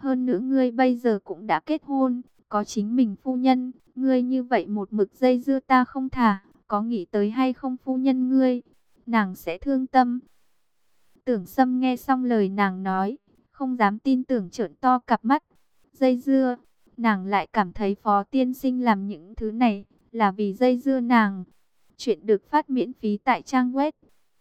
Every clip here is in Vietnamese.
Hơn nữa ngươi bây giờ cũng đã kết hôn, có chính mình phu nhân, ngươi như vậy một mực dây dưa ta không thả, có nghĩ tới hay không phu nhân ngươi, nàng sẽ thương tâm. Tưởng Sâm nghe xong lời nàng nói, không dám tin tưởng trợn to cặp mắt. Dây dưa, nàng lại cảm thấy Phó tiên sinh làm những thứ này là vì dây dưa nàng. Chuyện được phát miễn phí tại trang web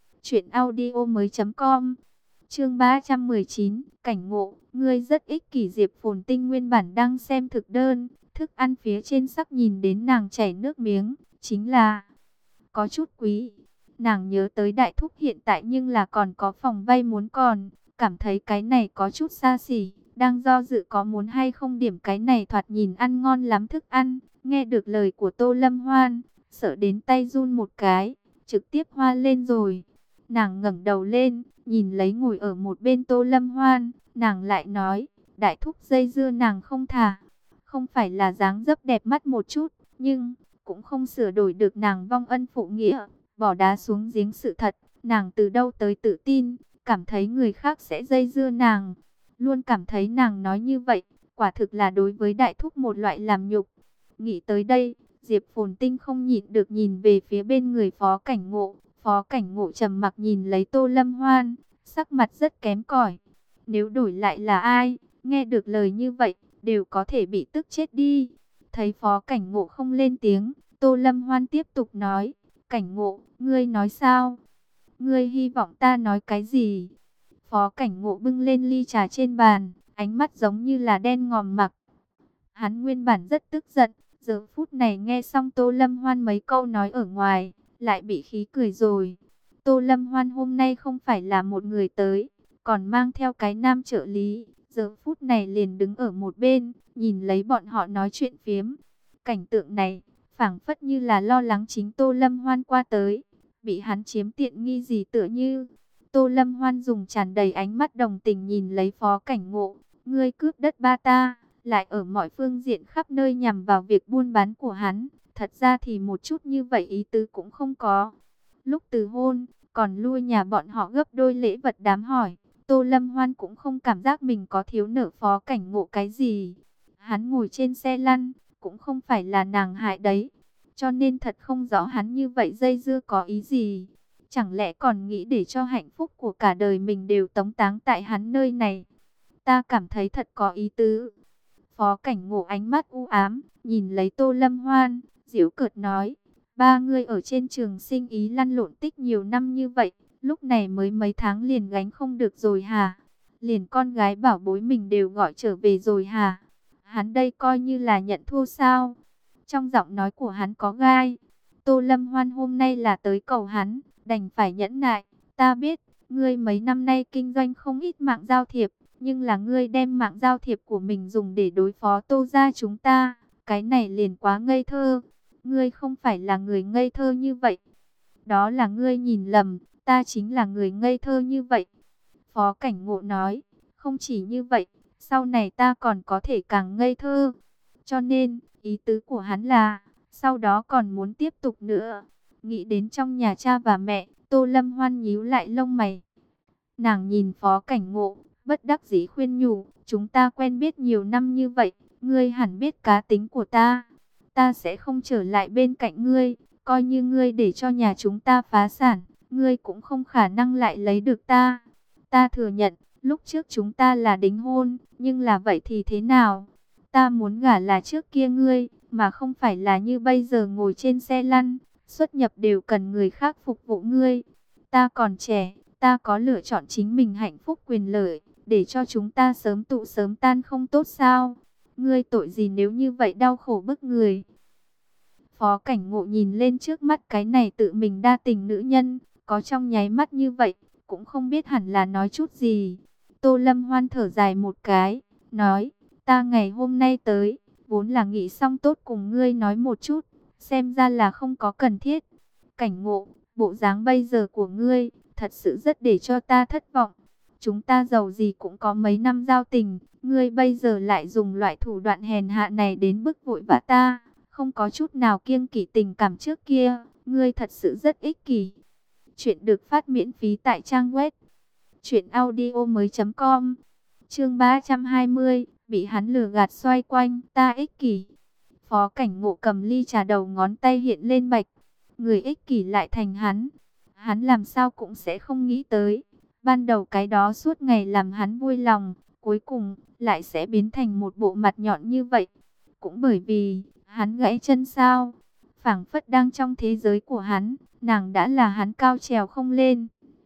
truyệnaudiomoi.com. Chương 319, cảnh ngộ, ngươi rất ích kỷ. Diệp Phồn Tinh nguyên bản đang xem thực đơn, thức ăn phía trên sắc nhìn đến nàng chảy nước miếng, chính là có chút quý. Nàng nhớ tới đại thúc hiện tại nhưng là còn có phòng vay muốn còn, cảm thấy cái này có chút xa xỉ, đang do dự có muốn hay không điểm cái này thoạt nhìn ăn ngon lắm thức ăn. Nghe được lời của Tô Lâm Hoan, sợ đến tay run một cái, trực tiếp hoa lên rồi. Nàng ngẩng đầu lên, nhìn lấy ngồi ở một bên Tô Lâm Hoan, nàng lại nói, đại thúc dây dưa nàng không thả, không phải là dáng dấp đẹp mắt một chút, nhưng cũng không sửa đổi được nàng vong ân phụ nghĩa, bỏ đá xuống giếng sự thật. Nàng từ đâu tới tự tin, cảm thấy người khác sẽ dây dưa nàng, luôn cảm thấy nàng nói như vậy, quả thực là đối với đại thúc một loại làm nhục. Nghĩ tới đây, Diệp Phồn Tinh không nhịn được nhìn về phía bên người Phó Cảnh Ngộ. Phó Cảnh Ngộ trầm mặc nhìn lấy Tô Lâm Hoan, sắc mặt rất kém cỏi. Nếu đổi lại là ai, nghe được lời như vậy, đều có thể bị tức chết đi. Thấy Phó Cảnh Ngộ không lên tiếng, Tô Lâm Hoan tiếp tục nói, Cảnh Ngộ, ngươi nói sao? Ngươi hy vọng ta nói cái gì? Phó Cảnh Ngộ bưng lên ly trà trên bàn, ánh mắt giống như là đen ngòm mặc. Hắn nguyên bản rất tức giận, giờ phút này nghe xong Tô Lâm Hoan mấy câu nói ở ngoài, lại bị khí cười rồi. Tô Lâm Hoan hôm nay không phải là một người tới, còn mang theo cái nam trợ lý, giờ phút này liền đứng ở một bên, nhìn lấy bọn họ nói chuyện phiếm. Cảnh tượng này, phảng phất như là lo lắng chính Tô Lâm Hoan qua tới, bị hắn chiếm tiện nghi gì tựa như. Tô Lâm Hoan dùng tràn đầy ánh mắt đồng tình nhìn lấy Phó Cảnh Ngộ, ngươi cướp đất ba ta, lại ở mọi phương diện khắp nơi nhằm vào việc buôn bán của hắn, thật ra thì một chút như vậy ý tứ cũng không có. Lúc từ hôn, còn lui nhà bọn họ gấp đôi lễ vật đám hỏi, Tô Lâm Hoan cũng không cảm giác mình có thiếu nợ Phó Cảnh Ngộ cái gì. Hắn ngồi trên xe lăn, cũng không phải là nàng hại đấy, cho nên thật không rõ hắn như vậy dây dưa có ý gì. Chẳng lẽ còn nghĩ để cho hạnh phúc của cả đời mình đều tống táng tại hắn nơi này? Ta cảm thấy thật có ý tứ. Phó Cảnh Ngộ ánh mắt u ám, nhìn lấy Tô Lâm Hoan, giễu cợt nói, ba ngươi ở trên trường sinh ý lăn lộn tích nhiều năm như vậy, lúc này mới mấy tháng liền gánh không được rồi hả? Liền con gái bảo bối mình đều gọi trở về rồi hả? Hắn đây coi như là nhận thua sao? Trong giọng nói của hắn có gai. Tô Lâm Hoan hôm nay là tới cầu hắn, đành phải nhẫn nại. Ta biết, ngươi mấy năm nay kinh doanh không ít mạng giao thiệp, nhưng là ngươi đem mạng giao thiệp của mình dùng để đối phó Tô gia chúng ta, cái này liền quá ngây thơ. Ngươi không phải là người ngây thơ như vậy. Đó là ngươi nhìn lầm, ta chính là người ngây thơ như vậy. Phó Cảnh Ngộ nói, không chỉ như vậy, sau này ta còn có thể càng ngây thơ. Cho nên, ý tứ của hắn là, sau đó còn muốn tiếp tục nữa. Nghĩ đến trong nhà cha và mẹ, Tô Lâm Hoan nhíu lại lông mày. Nàng nhìn Phó Cảnh Ngộ, bất đắc dĩ khuyên nhủ, chúng ta quen biết nhiều năm như vậy, ngươi hẳn biết cá tính của ta. Ta sẽ không trở lại bên cạnh ngươi, coi như ngươi để cho nhà chúng ta phá sản, ngươi cũng không khả năng lại lấy được ta. Ta thừa nhận, lúc trước chúng ta là đính hôn, nhưng là vậy thì thế nào? Ta muốn gả là trước kia ngươi, mà không phải là như bây giờ ngồi trên xe lăn, xuất nhập đều cần người khác phục vụ ngươi. Ta còn trẻ, ta có lựa chọn chính mình hạnh phúc quyền lợi, để cho chúng ta sớm tụ sớm tan không tốt sao? Ngươi tội gì nếu như vậy đau khổ bức người? Phó Cảnh Ngộ nhìn lên trước mắt cái này tự mình đa tình nữ nhân, có trong nháy mắt như vậy, cũng không biết hẳn là nói chút gì. Tô Lâm Hoan thở dài một cái, nói, ta ngày hôm nay tới, vốn là nghĩ xong tốt cùng ngươi nói một chút, xem ra là không có cần thiết. Cảnh Ngộ, bộ dáng bây giờ của ngươi, thật sự rất để cho ta thất vọng. Chúng ta giàu gì cũng có mấy năm giao tình, ngươi bây giờ lại dùng loại thủ đoạn hèn hạ này đến bức vội vã ta, không có chút nào kiêng kỵ tình cảm trước kia, ngươi thật sự rất ích kỷ. Chuyện được phát miễn phí tại trang web truyệnaudiomoi.com. Chương 320, bị hắn lừa gạt xoay quanh, ta ích kỷ. Phó Cảnh Ngộ cầm ly trà, đầu ngón tay hiện lên bạch, người ích kỷ lại thành hắn. Hắn làm sao cũng sẽ không nghĩ tới, ban đầu cái đó suốt ngày làm hắn vui lòng, cuối cùng lại sẽ biến thành một bộ mặt nhọn như vậy. Cũng bởi vì hắn gãy chân sao? Phảng phất đang trong thế giới của hắn, nàng đã là hắn cao trèo không lên.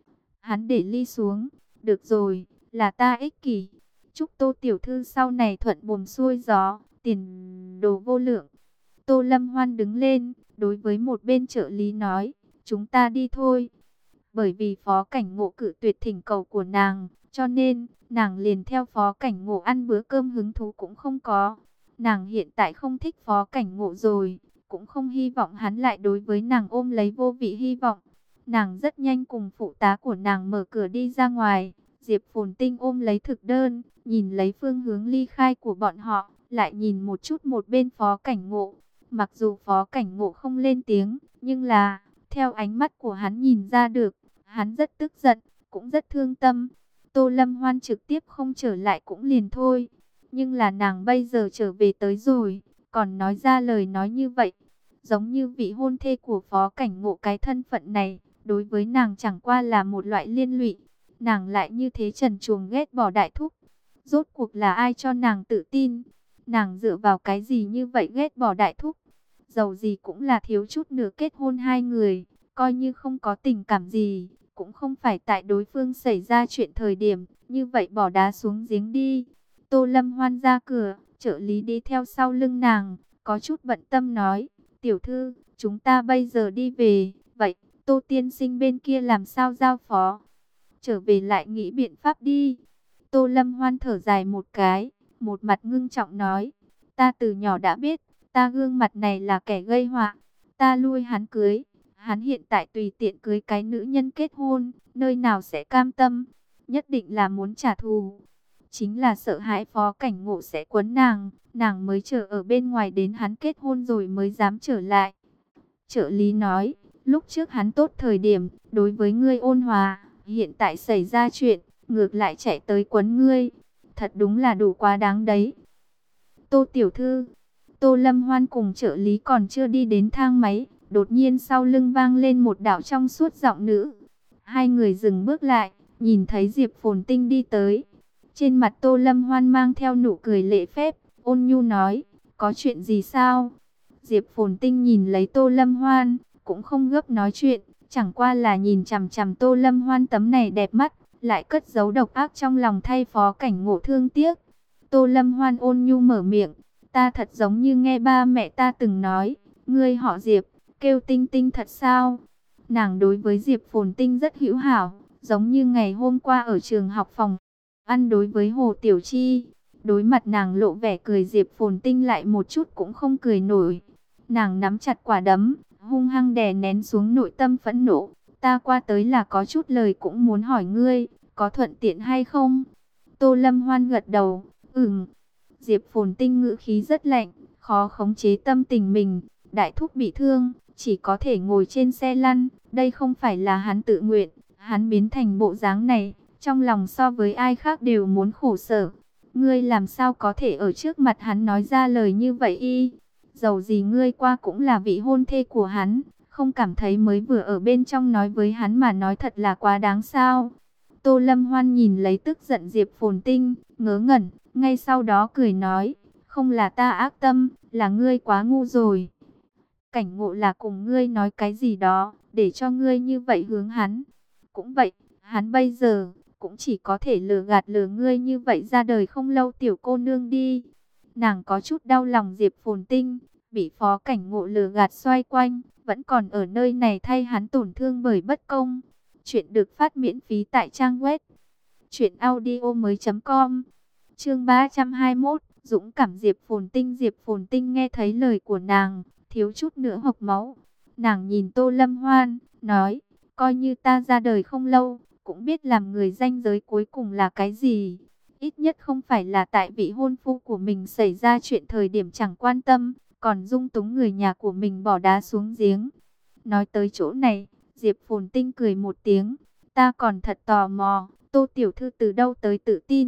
Hắn để ly xuống, được rồi, là ta ích kỷ. Chúc Tô tiểu thư sau này thuận buồm xuôi gió, tiền đồ vô lượng. Tô Lâm Hoan đứng lên, đối với một bên trợ lý nói, chúng ta đi thôi. Bởi vì Phó Cảnh Ngộ cự tuyệt thỉnh cầu của nàng, cho nên nàng liền theo Phó Cảnh Ngộ ăn bữa cơm, hứng thú cũng không có. Nàng hiện tại không thích Phó Cảnh Ngộ rồi, cũng không hy vọng hắn lại đối với nàng ôm lấy vô vị hy vọng. Nàng rất nhanh cùng phụ tá của nàng mở cửa đi ra ngoài. Diệp Phồn Tinh ôm lấy thực đơn, nhìn lấy phương hướng ly khai của bọn họ, lại nhìn một chút một bên Phó Cảnh Ngộ. Mặc dù Phó Cảnh Ngộ không lên tiếng, nhưng là, theo ánh mắt của hắn nhìn ra được, hắn rất tức giận, cũng rất thương tâm. Tô Lâm Hoan trực tiếp không trở lại cũng liền thôi. Nhưng là nàng bây giờ trở về tới rồi, còn nói ra lời nói như vậy. Giống như vị hôn thê của Phó Cảnh Ngộ, cái thân phận này, đối với nàng chẳng qua là một loại liên lụy. Nàng lại như thế trần truồng ghét bỏ đại thúc. Rốt cuộc là ai cho nàng tự tin? Nàng dựa vào cái gì như vậy ghét bỏ đại thúc? Dầu gì cũng là thiếu chút nữa kết hôn hai người, coi như không có tình cảm gì, cũng không phải tại đối phương xảy ra chuyện thời điểm, như vậy bỏ đá xuống giếng đi. Tô Lâm Hoan ra cửa, trợ lý đi theo sau lưng nàng, có chút bận tâm nói, tiểu thư, chúng ta bây giờ đi về, vậy, Tô tiên sinh bên kia làm sao giao phó? Trở về lại nghĩ biện pháp đi. Tô Lâm Hoan thở dài một cái, một mặt ngưng trọng nói, ta từ nhỏ đã biết, ta gương mặt này là kẻ gây họa, ta lui hắn cưới, hắn hiện tại tùy tiện cưới cái nữ nhân kết hôn, nơi nào sẽ cam tâm, nhất định là muốn trả thù. Chính là sợ hãi Phó Cảnh Ngộ sẽ quấn nàng mới chờ ở bên ngoài đến hắn kết hôn rồi mới dám trở lại. Trợ lý nói, lúc trước hắn tốt thời điểm, đối với ngươi ôn hòa, hiện tại xảy ra chuyện, ngược lại chạy tới quấn ngươi, thật đúng là đủ quá đáng đấy. Tô tiểu thư, Tô Lâm Hoan cùng trợ lý còn chưa đi đến thang máy, đột nhiên sau lưng vang lên một đạo trong suốt giọng nữ. Hai người dừng bước lại, nhìn thấy Diệp Phồn Tinh đi tới. Trên mặt Tô Lâm Hoan mang theo nụ cười lễ phép, ôn nhu nói, có chuyện gì sao? Diệp Phồn Tinh nhìn lấy Tô Lâm Hoan, cũng không gấp nói chuyện, chẳng qua là nhìn chằm chằm Tô Lâm Hoan tấm này đẹp mắt, lại cất giấu độc ác trong lòng thay Phó Cảnh Ngộ thương tiếc. Tô Lâm Hoan ôn nhu mở miệng, ta thật giống như nghe ba mẹ ta từng nói, ngươi họ Diệp, kêu Tinh Tinh thật sao? Nàng đối với Diệp Phồn Tinh rất hữu hảo, giống như ngày hôm qua ở trường học phòng ăn đối với Hồ Tiểu Chi. Đối mặt nàng lộ vẻ cười, Diệp Phồn Tinh lại một chút cũng không cười nổi. Nàng nắm chặt quả đấm, hung hăng đè nén xuống nội tâm phẫn nộ. Ta qua tới là có chút lời cũng muốn hỏi ngươi, có thuận tiện hay không? Tô Lâm Hoan gật đầu, Diệp Phồn Tinh ngữ khí rất lạnh, khó khống chế tâm tình mình. Đại thúc bị thương, chỉ có thể ngồi trên xe lăn. Đây không phải là hắn tự nguyện, hắn biến thành bộ dáng này, trong lòng so với ai khác đều muốn khổ sở. Ngươi làm sao có thể ở trước mặt hắn nói ra lời như vậy y? Dầu gì ngươi qua cũng là vị hôn thê của hắn, không cảm thấy mới vừa ở bên trong nói với hắn mà nói thật là quá đáng sao? Tô Lâm Hoan nhìn lấy tức giận Diệp Phồn Tinh, ngớ ngẩn, ngay sau đó cười nói, không là ta ác tâm, là ngươi quá ngu rồi. Cảnh Ngộ là cùng ngươi nói cái gì đó, để cho ngươi như vậy hướng hắn. Cũng vậy, hắn bây giờ cũng chỉ có thể lừa ngươi như vậy ra đời không lâu tiểu cô nương đi. Nàng có chút đau lòng Diệp Phồn Tinh, bị Phó Cảnh Ngộ lừa gạt xoay quanh, vẫn còn ở nơi này thay hắn tổn thương bởi bất công. Chuyện được phát miễn phí tại trang web truyệnaudiomoi.com. Chương 321, dũng cảm Diệp Phồn Tinh. Diệp Phồn Tinh nghe thấy lời của nàng, thiếu chút nữa hộc máu. Nàng nhìn Tô Lâm Hoan, nói, coi như ta ra đời không lâu, cũng biết làm người ranh giới cuối cùng là cái gì. Ít nhất không phải là tại vị hôn phu của mình xảy ra chuyện thời điểm chẳng quan tâm, còn dung túng người nhà của mình bỏ đá xuống giếng. Nói tới chỗ này, Diệp Phồn Tinh cười một tiếng, ta còn thật tò mò, Tô tiểu thư từ đâu tới tự tin,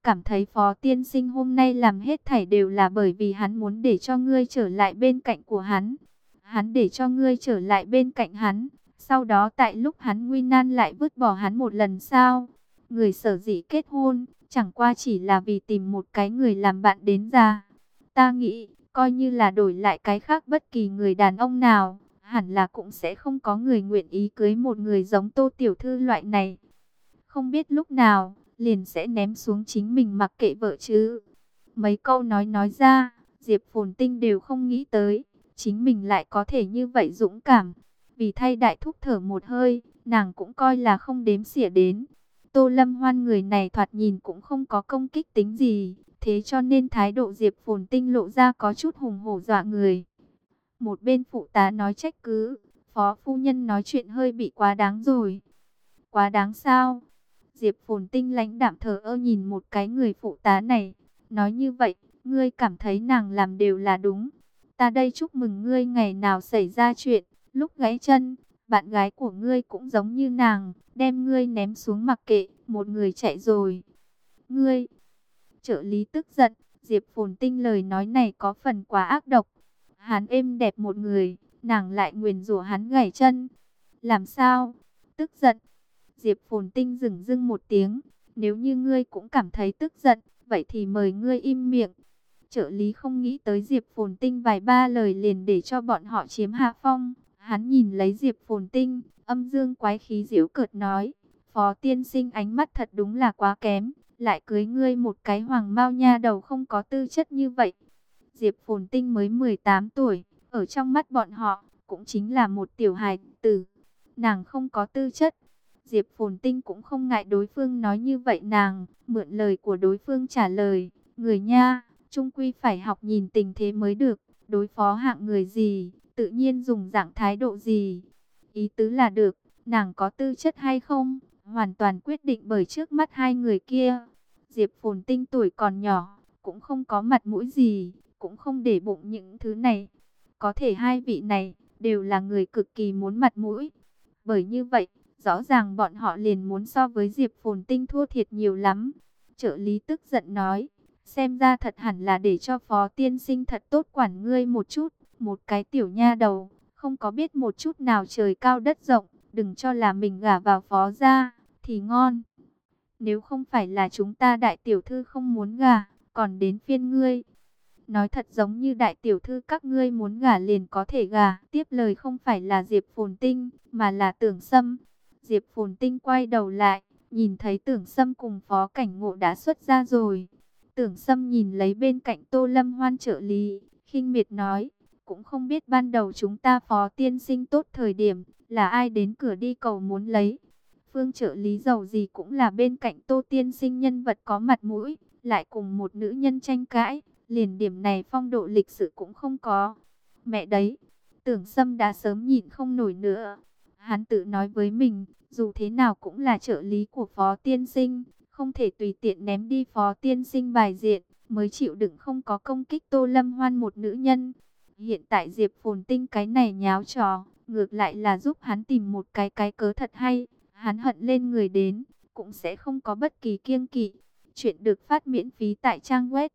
cảm thấy Phó tiên sinh hôm nay làm hết thảy đều là bởi vì hắn muốn để cho ngươi trở lại bên cạnh của hắn. Hắn để cho ngươi trở lại bên cạnh hắn, sau đó tại lúc hắn nguy nan lại vứt bỏ hắn một lần sao? Người sở dĩ kết hôn, chẳng qua chỉ là vì tìm một cái người làm bạn đến già. Ta nghĩ, coi như là đổi lại cái khác bất kỳ người đàn ông nào, hẳn là cũng sẽ không có người nguyện ý cưới một người giống Tô tiểu thư loại này. Không biết lúc nào, liền sẽ ném xuống chính mình mặc kệ vợ chứ. Mấy câu nói ra, Diệp Phồn Tinh đều không nghĩ tới, chính mình lại có thể như vậy dũng cảm. Vì thay đại thúc thở một hơi, nàng cũng coi là không đếm xỉa đến. Tô Lâm Hoan người này thoạt nhìn cũng không có công kích tính gì, thế cho nên thái độ Diệp Phồn Tinh lộ ra có chút hùng hổ dọa người. Một bên phụ tá nói trách cứ, Phó phu nhân nói chuyện hơi bị quá đáng rồi. Quá đáng sao? Diệp Phồn Tinh lãnh đạm thờ ơ nhìn một cái người phụ tá này, nói như vậy, ngươi cảm thấy nàng làm đều là đúng. Ta đây chúc mừng ngươi ngày nào xảy ra chuyện, lúc gãy chân, bạn gái của ngươi cũng giống như nàng, đem ngươi ném xuống mặc kệ, một người chạy rồi. Ngươi, trợ lý tức giận, Diệp Phồn Tinh lời nói này có phần quá ác độc. Hắn êm đẹp một người, nàng lại nguyền rủa hắn gãy chân. Làm sao? Tức giận. Diệp Phồn Tinh dửng dưng một tiếng, nếu như ngươi cũng cảm thấy tức giận, vậy thì mời ngươi im miệng. Trợ lý không nghĩ tới Diệp Phồn Tinh vài ba lời liền để cho bọn họ chiếm hạ phong. Hắn nhìn lấy Diệp Phồn Tinh, âm dương quái khí giễu cợt nói, Phó tiên sinh ánh mắt thật đúng là quá kém, lại cưới ngươi một cái hoàng mao nha đầu không có tư chất như vậy. Diệp Phồn Tinh mới 18 tuổi, ở trong mắt bọn họ, cũng chính là một tiểu hài tử. Nàng không có tư chất. Diệp Phồn Tinh cũng không ngại đối phương nói như vậy, nàng mượn lời của đối phương trả lời, người nha, chung quy phải học nhìn tình thế mới được, đối phó hạng người gì, tự nhiên dùng dạng thái độ gì. Ý tứ là được, nàng có tư chất hay không, hoàn toàn quyết định bởi trước mắt hai người kia. Diệp Phồn Tinh tuổi còn nhỏ, cũng không có mặt mũi gì, cũng không để bụng những thứ này. Có thể hai vị này, đều là người cực kỳ muốn mặt mũi. Bởi như vậy, rõ ràng bọn họ liền muốn so với Diệp Phồn Tinh thua thiệt nhiều lắm. Trợ lý tức giận nói, xem ra thật hẳn là để cho Phó tiên sinh thật tốt quản ngươi một chút. Một cái tiểu nha đầu, không có biết một chút nào trời cao đất rộng, đừng cho là mình gả vào Phó gia thì ngon. Nếu không phải là chúng ta đại tiểu thư không muốn gả, còn đến phiên ngươi. Nói thật giống như đại tiểu thư các ngươi muốn gả liền có thể gả. Tiếp lời không phải là Diệp Phồn Tinh, mà là Tưởng Sâm. Diệp Phồn Tinh quay đầu lại, nhìn thấy Tưởng Sâm cùng Phó Cảnh Ngộ đã xuất ra rồi. Tưởng Sâm nhìn lấy bên cạnh Tô Lâm Hoan trợ lý, khinh miệt nói, cũng không biết ban đầu chúng ta Phó tiên sinh tốt thời điểm, là ai đến cửa đi cầu muốn lấy. Phương trợ lý giàu gì cũng là bên cạnh Tô tiên sinh nhân vật có mặt mũi, lại cùng một nữ nhân tranh cãi, liền điểm này phong độ lịch sự cũng không có. Mẹ đấy, Tưởng Sâm đã sớm nhịn không nổi nữa. Hắn tự nói với mình, dù thế nào cũng là trợ lý của Phó tiên sinh, không thể tùy tiện ném đi Phó tiên sinh bài diện, mới chịu đựng không có công kích Tô Lâm Hoan một nữ nhân. Hiện tại Diệp Phồn Tinh cái này nháo trò, ngược lại là giúp hắn tìm một cái cớ thật hay. Hắn hận lên người đến, cũng sẽ không có bất kỳ kiêng kỵ. Chuyện được phát miễn phí tại trang web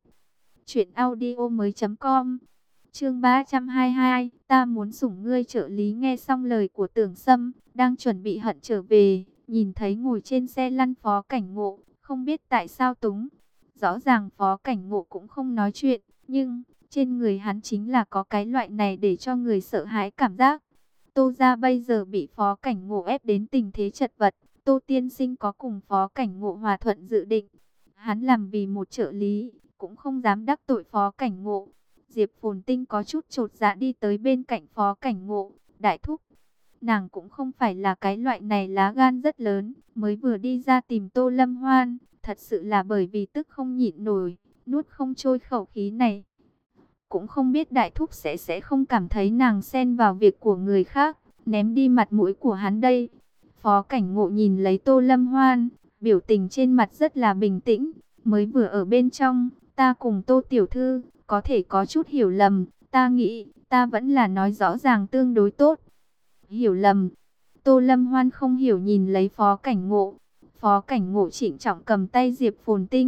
truyệnaudiomoi.com. Chương 322, ta muốn sủng ngươi. Trợ lý nghe xong lời của Tưởng Sâm, đang chuẩn bị hận trở về, nhìn thấy ngồi trên xe lăn Phó Cảnh Ngộ, không biết tại sao túng. Rõ ràng Phó Cảnh Ngộ cũng không nói chuyện, nhưng trên người hắn chính là có cái loại này để cho người sợ hãi cảm giác. Tô gia bây giờ bị Phó Cảnh Ngộ ép đến tình thế chật vật, Tô tiên sinh có cùng Phó Cảnh Ngộ hòa thuận dự định. Hắn làm vì một trợ lý, cũng không dám đắc tội Phó Cảnh Ngộ. Diệp Phồn Tinh có chút chột dạ đi tới bên cạnh Phó Cảnh Ngộ, đại thúc. Nàng cũng không phải là cái loại này lá gan rất lớn, mới vừa đi ra tìm Tô Lâm Hoan, thật sự là bởi vì tức không nhịn nổi, nuốt không trôi khẩu khí này. Cũng không biết đại thúc sẽ không cảm thấy nàng xen vào việc của người khác, ném đi mặt mũi của hắn đây. Phó Cảnh Ngộ nhìn lấy Tô Lâm Hoan, biểu tình trên mặt rất là bình tĩnh, mới vừa ở bên trong, ta cùng Tô tiểu thư có thể có chút hiểu lầm, ta nghĩ ta vẫn là nói rõ ràng tương đối tốt. Hiểu lầm? Tô Lâm Hoan không hiểu nhìn lấy Phó Cảnh Ngộ. Phó Cảnh Ngộ trịnh trọng cầm tay Diệp Phồn Tinh,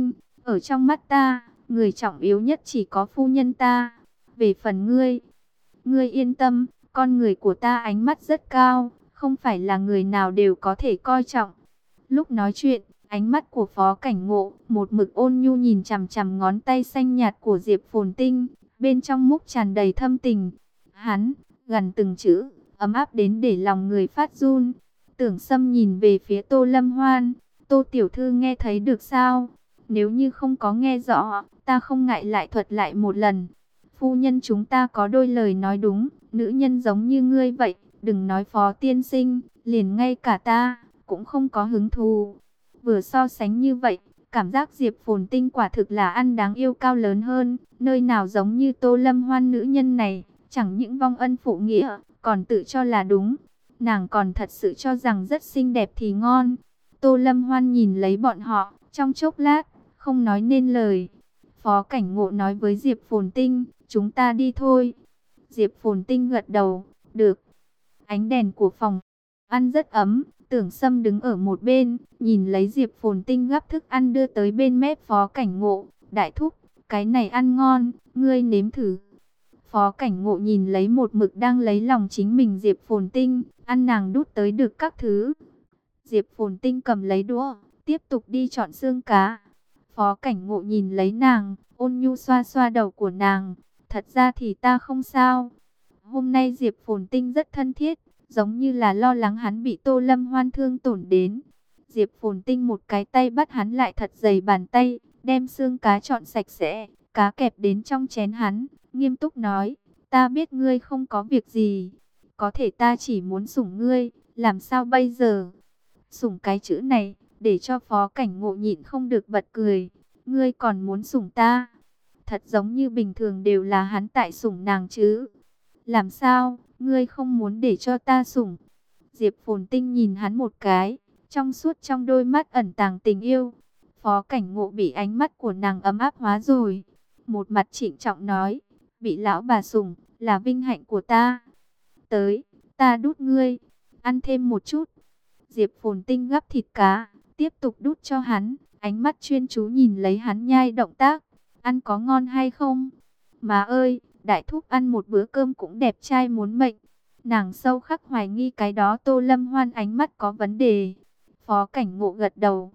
Ở trong mắt ta, người trọng yếu nhất chỉ có phu nhân ta. Về phần ngươi, ngươi yên tâm, con người của ta ánh mắt rất cao, không phải là người nào đều có thể coi trọng. Lúc nói chuyện, ánh mắt của Phó Cảnh Ngộ một mực ôn nhu nhìn chằm chằm ngón tay xanh nhạt của Diệp Phồn Tinh, bên trong múc tràn đầy thâm tình. Hắn gần từng chữ, ấm áp đến để lòng người phát run. Tưởng Sâm nhìn về phía Tô Lâm Hoan, Tô tiểu thư nghe thấy được sao? Nếu như không có nghe rõ, ta không ngại lại thuật lại một lần. Phu nhân chúng ta có đôi lời nói đúng, nữ nhân giống như ngươi vậy, đừng nói Phó tiên sinh, liền ngay cả ta cũng không có hứng thú. Vừa so sánh như vậy, cảm giác Diệp Phồn Tinh quả thực là ăn đáng yêu cao lớn hơn, nơi nào giống như Tô Lâm Hoan nữ nhân này, chẳng những vong ân phụ nghĩa, còn tự cho là đúng. Nàng còn thật sự cho rằng rất xinh đẹp thì ngon. Tô Lâm Hoan nhìn lấy bọn họ, trong chốc lát, không nói nên lời. Phó Cảnh Ngộ nói với Diệp Phồn Tinh, chúng ta đi thôi. Diệp Phồn Tinh gật đầu, được. Ánh đèn của phòng ăn rất ấm, Tưởng Sâm đứng ở một bên, nhìn lấy Diệp Phồn Tinh gắp thức ăn đưa tới bên mép Phó Cảnh Ngộ. Đại thúc, cái này ăn ngon, ngươi nếm thử. Phó Cảnh Ngộ nhìn lấy một mực đang lấy lòng chính mình Diệp Phồn Tinh, ăn nàng đút tới được các thứ. Diệp Phồn Tinh cầm lấy đũa, tiếp tục đi chọn xương cá. Phó Cảnh Ngộ nhìn lấy nàng, ôn nhu xoa xoa đầu của nàng. Thật ra thì ta không sao. Hôm nay Diệp Phồn Tinh rất thân thiết, giống như là lo lắng hắn bị Tô Lâm Hoan thương tổn đến. Diệp Phồn Tinh một cái tay bắt hắn lại thật dày bàn tay, đem xương cá chọn sạch sẽ, cá kẹp đến trong chén hắn, nghiêm túc nói, ta biết ngươi không có việc gì, có thể ta chỉ muốn sủng ngươi, làm sao bây giờ? Sủng cái chữ này, để cho Phó Cảnh Ngộ nhịn không được bật cười, ngươi còn muốn sủng ta? Thật giống như bình thường đều là hắn tại sủng nàng chứ. Làm sao, ngươi không muốn để cho ta sủng? Diệp Phồn Tinh nhìn hắn một cái, trong suốt trong đôi mắt ẩn tàng tình yêu. Phó Cảnh Ngộ bị ánh mắt của nàng ấm áp hóa rồi. Một mặt trịnh trọng nói, bị lão bà sủng, là vinh hạnh của ta. Tới, ta đút ngươi, ăn thêm một chút. Diệp Phồn Tinh gắp thịt cá, tiếp tục đút cho hắn, ánh mắt chuyên chú nhìn lấy hắn nhai động tác. Ăn có ngon hay không? Má ơi, đại thúc ăn một bữa cơm cũng đẹp trai muốn mệnh. Nàng sâu khắc hoài nghi cái đó Tô Lâm Hoan ánh mắt có vấn đề. Phó Cảnh Ngộ gật đầu,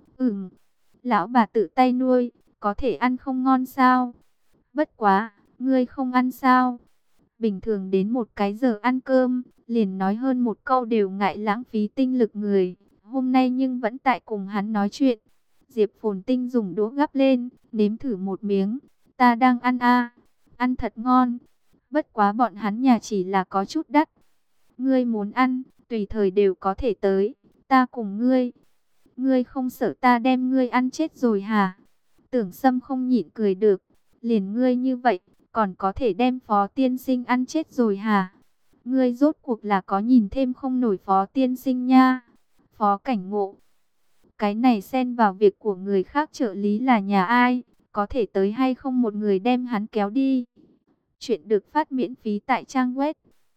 lão bà tự tay nuôi, có thể ăn không ngon sao? Bất quá, ngươi không ăn sao? Bình thường đến một cái giờ ăn cơm, liền nói hơn một câu đều ngại lãng phí tinh lực người. Hôm nay nhưng vẫn tại cùng hắn nói chuyện. Diệp Phồn Tinh dùng đũa gắp lên, nếm thử một miếng. Ta đang ăn ăn thật ngon. Bất quá bọn hắn nhà chỉ là có chút đắt. Ngươi muốn ăn, tùy thời đều có thể tới. Ta cùng ngươi. Ngươi không sợ ta đem ngươi ăn chết rồi hả? Tưởng Sâm không nhịn cười được. Liền ngươi như vậy, còn có thể đem Phó tiên sinh ăn chết rồi hả? Ngươi rốt cuộc là có nhìn thêm không nổi Phó tiên sinh nha. Phó Cảnh Ngộ. Cái này xen vào việc của người khác, trợ lý là nhà ai? Có thể tới hay không một người đem hắn kéo đi? Chuyện được phát miễn phí tại trang web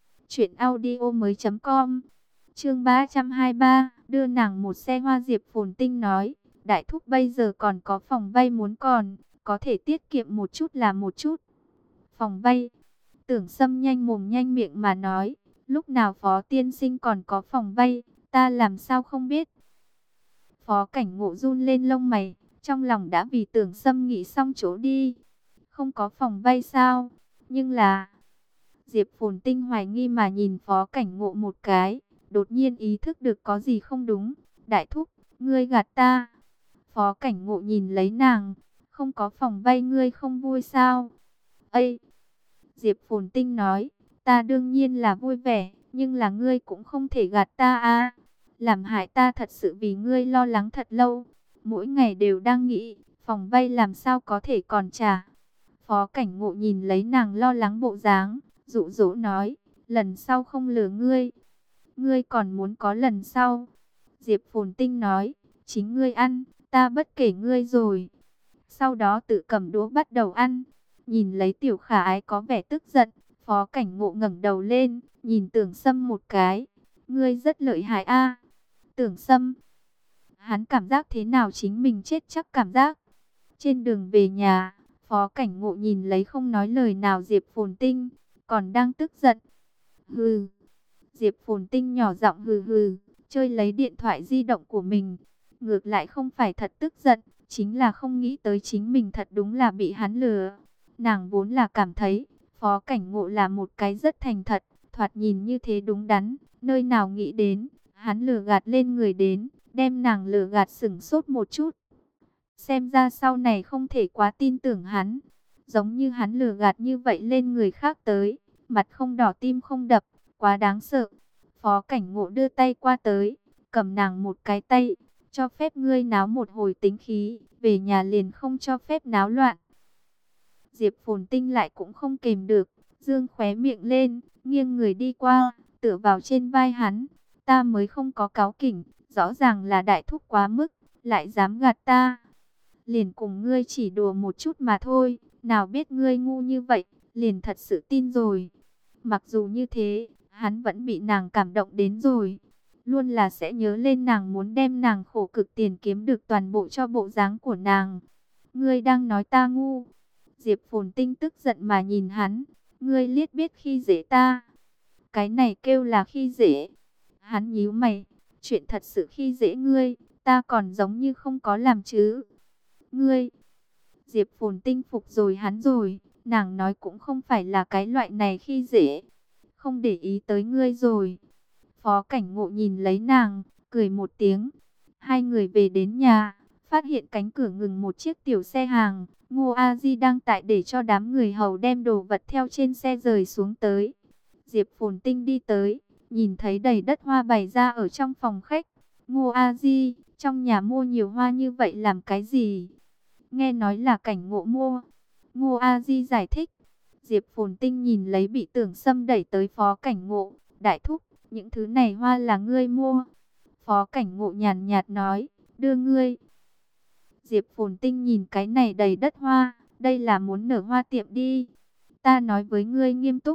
truyệnaudiomoi.com. Chương 323, đưa nàng một xe hoa. Diệp Phồn Tinh nói, đại thúc bây giờ còn có phòng vay muốn còn, có thể tiết kiệm một chút là một chút. Phòng vay? Tưởng Sâm nhanh mồm nhanh miệng mà nói, lúc nào Phó tiên sinh còn có phòng vay, ta làm sao không biết. Phó Cảnh Ngộ run lên lông mày, trong lòng đã vì Tưởng Sâm nghĩ xong chỗ đi. Không có phòng vay sao? Nhưng là... Diệp Phồn Tinh hoài nghi mà nhìn Phó Cảnh Ngộ một cái, đột nhiên ý thức được có gì không đúng. Đại thúc, ngươi gạt ta. Phó Cảnh Ngộ nhìn lấy nàng, không có phòng vay ngươi không vui sao? Ây! Diệp Phồn Tinh nói, ta đương nhiên là vui vẻ, nhưng là ngươi cũng không thể gạt ta à. Làm hại ta thật sự vì ngươi lo lắng thật lâu. Mỗi ngày đều đang nghĩ, phòng vay làm sao có thể còn trả. Phó Cảnh Ngộ nhìn lấy nàng lo lắng bộ dáng, dụ dỗ nói, lần sau không lừa ngươi. Ngươi còn muốn có lần sau. Diệp Phồn Tinh nói, chính ngươi ăn, ta bất kể ngươi rồi. Sau đó tự cầm đũa bắt đầu ăn. Nhìn lấy Tiểu Khả Ái có vẻ tức giận, Phó Cảnh Ngộ ngẩng đầu lên, nhìn Tưởng Sâm một cái. Ngươi rất lợi hại a. Tưởng Sâm, hắn cảm giác thế nào chính mình chết chắc cảm giác. Trên đường về nhà, Phó Cảnh Ngộ nhìn lấy không nói lời nào Diệp Phồn Tinh, còn đang tức giận. Hừ. Diệp Phồn Tinh nhỏ giọng hừ hừ, chơi lấy điện thoại di động của mình. Ngược lại không phải thật tức giận, chính là không nghĩ tới chính mình thật đúng là bị hắn lừa. Nàng vốn là cảm thấy Phó Cảnh Ngộ là một cái rất thành thật, thoạt nhìn như thế đúng đắn, nơi nào nghĩ đến, hắn lừa gạt lên người đến, đem nàng lừa gạt sững sốt một chút. Xem ra sau này không thể quá tin tưởng hắn, giống như hắn lừa gạt như vậy lên người khác tới, mặt không đỏ tim không đập, quá đáng sợ. Phó Cảnh Ngộ đưa tay qua tới, cầm nàng một cái tay, cho phép ngươi náo một hồi tính khí, về nhà liền không cho phép náo loạn. Diệp Phồn Tinh lại cũng không kềm được, dương khóe miệng lên, nghiêng người đi qua, tựa vào trên vai hắn. Ta mới không có cáu kỉnh, rõ ràng là đại thúc quá mức, lại dám gạt ta. Liền cùng ngươi chỉ đùa một chút mà thôi, nào biết ngươi ngu như vậy, liền thật sự tin rồi. Mặc dù như thế, hắn vẫn bị nàng cảm động đến rồi. Luôn là sẽ nhớ lên nàng muốn đem nàng khổ cực tiền kiếm được toàn bộ cho bộ dáng của nàng. Ngươi đang nói ta ngu. Diệp Phồn Tinh tức giận mà nhìn hắn. Ngươi liếc biết khi dễ ta. Cái này kêu là khi dễ. Hắn nhíu mày. Chuyện thật sự khi dễ ngươi, ta còn giống như không có làm chứ. Ngươi. Diệp Phồn Tinh phục rồi hắn rồi. Nàng nói cũng không phải là cái loại này khi dễ. Không để ý tới ngươi rồi. Phó Cảnh Ngộ nhìn lấy nàng, cười một tiếng. Hai người về đến nhà, phát hiện cánh cửa ngừng một chiếc tiểu xe hàng. Ngô A Di đang tại để cho đám người hầu đem đồ vật theo trên xe rời xuống tới. Diệp Phồn Tinh đi tới, nhìn thấy đầy đất hoa bày ra ở trong phòng khách. Ngô A Di, trong nhà mua nhiều hoa như vậy làm cái gì? Nghe nói là Cảnh Ngộ mua. Ngô A Di giải thích. Diệp Phồn Tinh nhìn lấy bị Tưởng Sâm đẩy tới Phó Cảnh Ngộ. Đại thúc, những thứ này hoa là ngươi mua. Phó Cảnh Ngộ nhàn nhạt nói, đưa ngươi. Diệp Phồn Tinh nhìn cái này đầy đất hoa, đây là muốn nở hoa tiệm đi. Ta nói với ngươi nghiêm túc.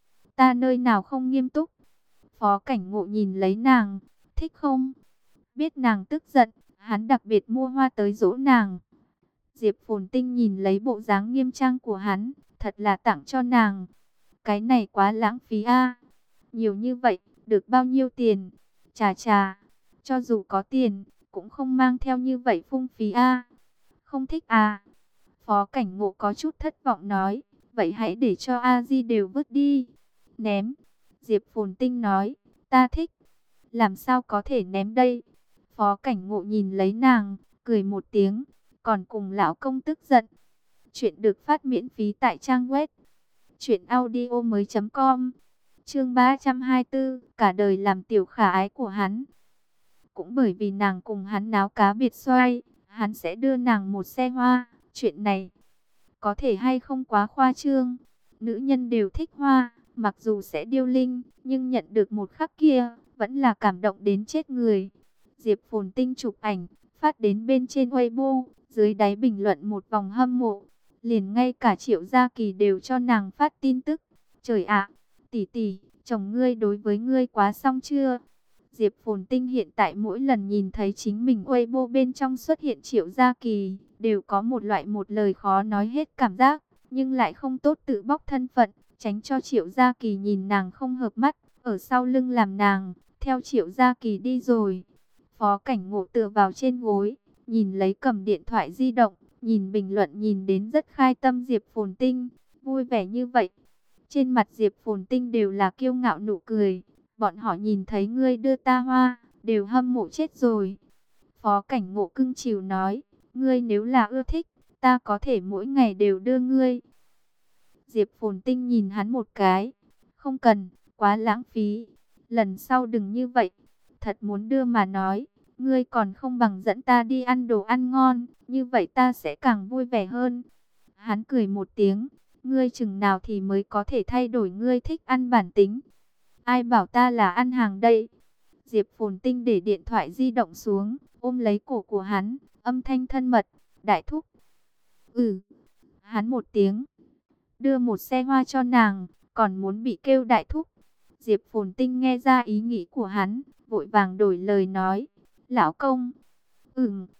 Ta nơi nào không nghiêm túc. Phó Cảnh Ngộ nhìn lấy nàng, thích không? Biết nàng tức giận, hắn đặc biệt mua hoa tới dỗ nàng. Diệp Phồn Tinh nhìn lấy bộ dáng nghiêm trang của hắn, thật là tặng cho nàng. Cái này quá lãng phí a. Nhiều như vậy, được bao nhiêu tiền? Chà chà, cho dù có tiền, cũng không mang theo như vậy phung phí a. Không thích à? Phó Cảnh Ngộ có chút thất vọng nói, vậy hãy để cho A Di đều vứt đi. Ném. Diệp Phồn Tinh nói, ta thích. Làm sao có thể ném đây? Phó Cảnh Ngộ nhìn lấy nàng, cười một tiếng, còn cùng lão công tức giận. Chuyện được phát miễn phí tại trang web truyệnaudiomoi.com. Chương 324, cả đời làm tiểu khả ái của hắn. Cũng bởi vì nàng cùng hắn náo cá biệt xoay, hắn sẽ đưa nàng một xe hoa. Chuyện này có thể hay không quá khoa trương. Nữ nhân đều thích hoa, mặc dù sẽ điêu linh, nhưng nhận được một khắc kia, vẫn là cảm động đến chết người. Diệp Phồn Tinh chụp ảnh, phát đến bên trên Weibo, dưới đáy bình luận một vòng hâm mộ. Liền ngay cả Triệu Gia Kỳ đều cho nàng phát tin tức. Trời ạ, tỷ tỷ, chồng ngươi đối với ngươi quá xong chưa? Diệp Phồn Tinh hiện tại mỗi lần nhìn thấy chính mình Weibo bên trong xuất hiện Triệu Gia Kỳ, đều có một loại một lời khó nói hết cảm giác, nhưng lại không tốt tự bóc thân phận, tránh cho Triệu Gia Kỳ nhìn nàng không hợp mắt, ở sau lưng làm nàng, theo Triệu Gia Kỳ đi rồi. Phó Cảnh Ngộ tựa vào trên gối, nhìn lấy cầm điện thoại di động, nhìn bình luận nhìn đến rất khai tâm Diệp Phồn Tinh, vui vẻ như vậy. Trên mặt Diệp Phồn Tinh đều là kiêu ngạo nụ cười. Bọn họ nhìn thấy ngươi đưa ta hoa, đều hâm mộ chết rồi. Phó Cảnh Ngộ cưng chiều nói, ngươi nếu là ưa thích, ta có thể mỗi ngày đều đưa ngươi. Diệp Phồn Tinh nhìn hắn một cái, không cần, quá lãng phí. Lần sau đừng như vậy, thật muốn đưa mà nói, ngươi còn không bằng dẫn ta đi ăn đồ ăn ngon, như vậy ta sẽ càng vui vẻ hơn. Hắn cười một tiếng, ngươi chừng nào thì mới có thể thay đổi ngươi thích ăn bản tính. Ai bảo ta là ăn hàng đây? Diệp Phồn Tinh để điện thoại di động xuống, ôm lấy cổ của hắn, âm thanh thân mật, đại thúc. Ừ, hắn một tiếng, đưa một xe hoa cho nàng, còn muốn bị kêu đại thúc. Diệp Phồn Tinh nghe ra ý nghĩ của hắn, vội vàng đổi lời nói, lão công.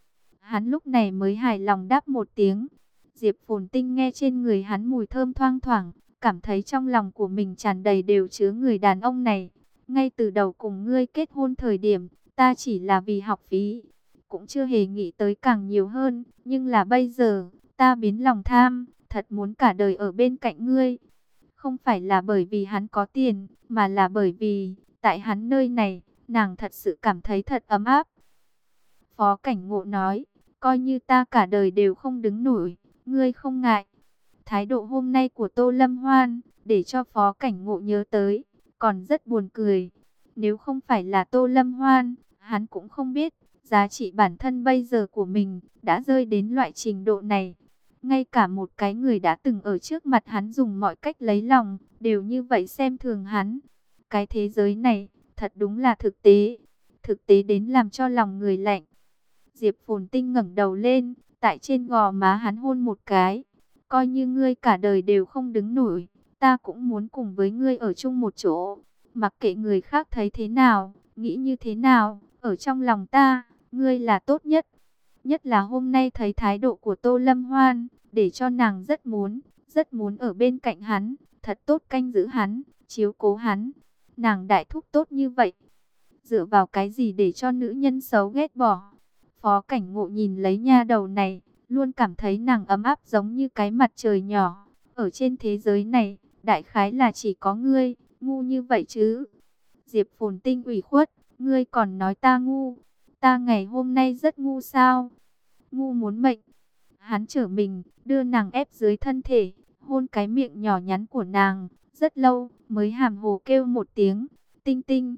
Hắn lúc này mới hài lòng đáp một tiếng. Diệp Phồn Tinh nghe trên người hắn mùi thơm thoang thoảng, cảm thấy trong lòng của mình tràn đầy đều chứa người đàn ông này. Ngay từ đầu cùng ngươi kết hôn thời điểm, ta chỉ là vì học phí, cũng chưa hề nghĩ tới càng nhiều hơn. Nhưng là bây giờ, ta biến lòng tham, thật muốn cả đời ở bên cạnh ngươi. Không phải là bởi vì hắn có tiền, mà là bởi vì, tại hắn nơi này, nàng thật sự cảm thấy thật ấm áp. Phó Cảnh Ngộ nói, coi như ta cả đời đều không đứng nổi, ngươi không ngại. Thái độ hôm nay của Tô Lâm Hoan, để cho Phó Cảnh Ngộ nhớ tới, còn rất buồn cười. Nếu không phải là Tô Lâm Hoan, hắn cũng không biết, giá trị bản thân bây giờ của mình, đã rơi đến loại trình độ này. Ngay cả một cái người đã từng ở trước mặt hắn dùng mọi cách lấy lòng, đều như vậy xem thường hắn. Cái thế giới này, thật đúng là thực tế đến làm cho lòng người lạnh. Diệp Phồn Tinh ngẩng đầu lên, tại trên gò má hắn hôn một cái. Coi như ngươi cả đời đều không đứng nổi, ta cũng muốn cùng với ngươi ở chung một chỗ. Mặc kệ người khác thấy thế nào, nghĩ như thế nào, ở trong lòng ta, ngươi là tốt nhất. Nhất là hôm nay thấy thái độ của Tô Lâm Hoan, để cho nàng rất muốn ở bên cạnh hắn, thật tốt canh giữ hắn, chiếu cố hắn. Nàng đại thúc tốt như vậy, dựa vào cái gì để cho nữ nhân xấu ghét bỏ? Phó Cảnh Ngộ nhìn lấy nha đầu này, luôn cảm thấy nàng ấm áp giống như cái mặt trời nhỏ. Ở trên thế giới này, đại khái là chỉ có ngươi, ngu như vậy chứ. Diệp Phồn Tinh ủy khuất, ngươi còn nói ta ngu. Ta ngày hôm nay rất ngu sao? Ngu muốn mệnh. Hắn trở mình, đưa nàng ép dưới thân thể, hôn cái miệng nhỏ nhắn của nàng. Rất lâu, mới hàm hồ kêu một tiếng, Tinh Tinh.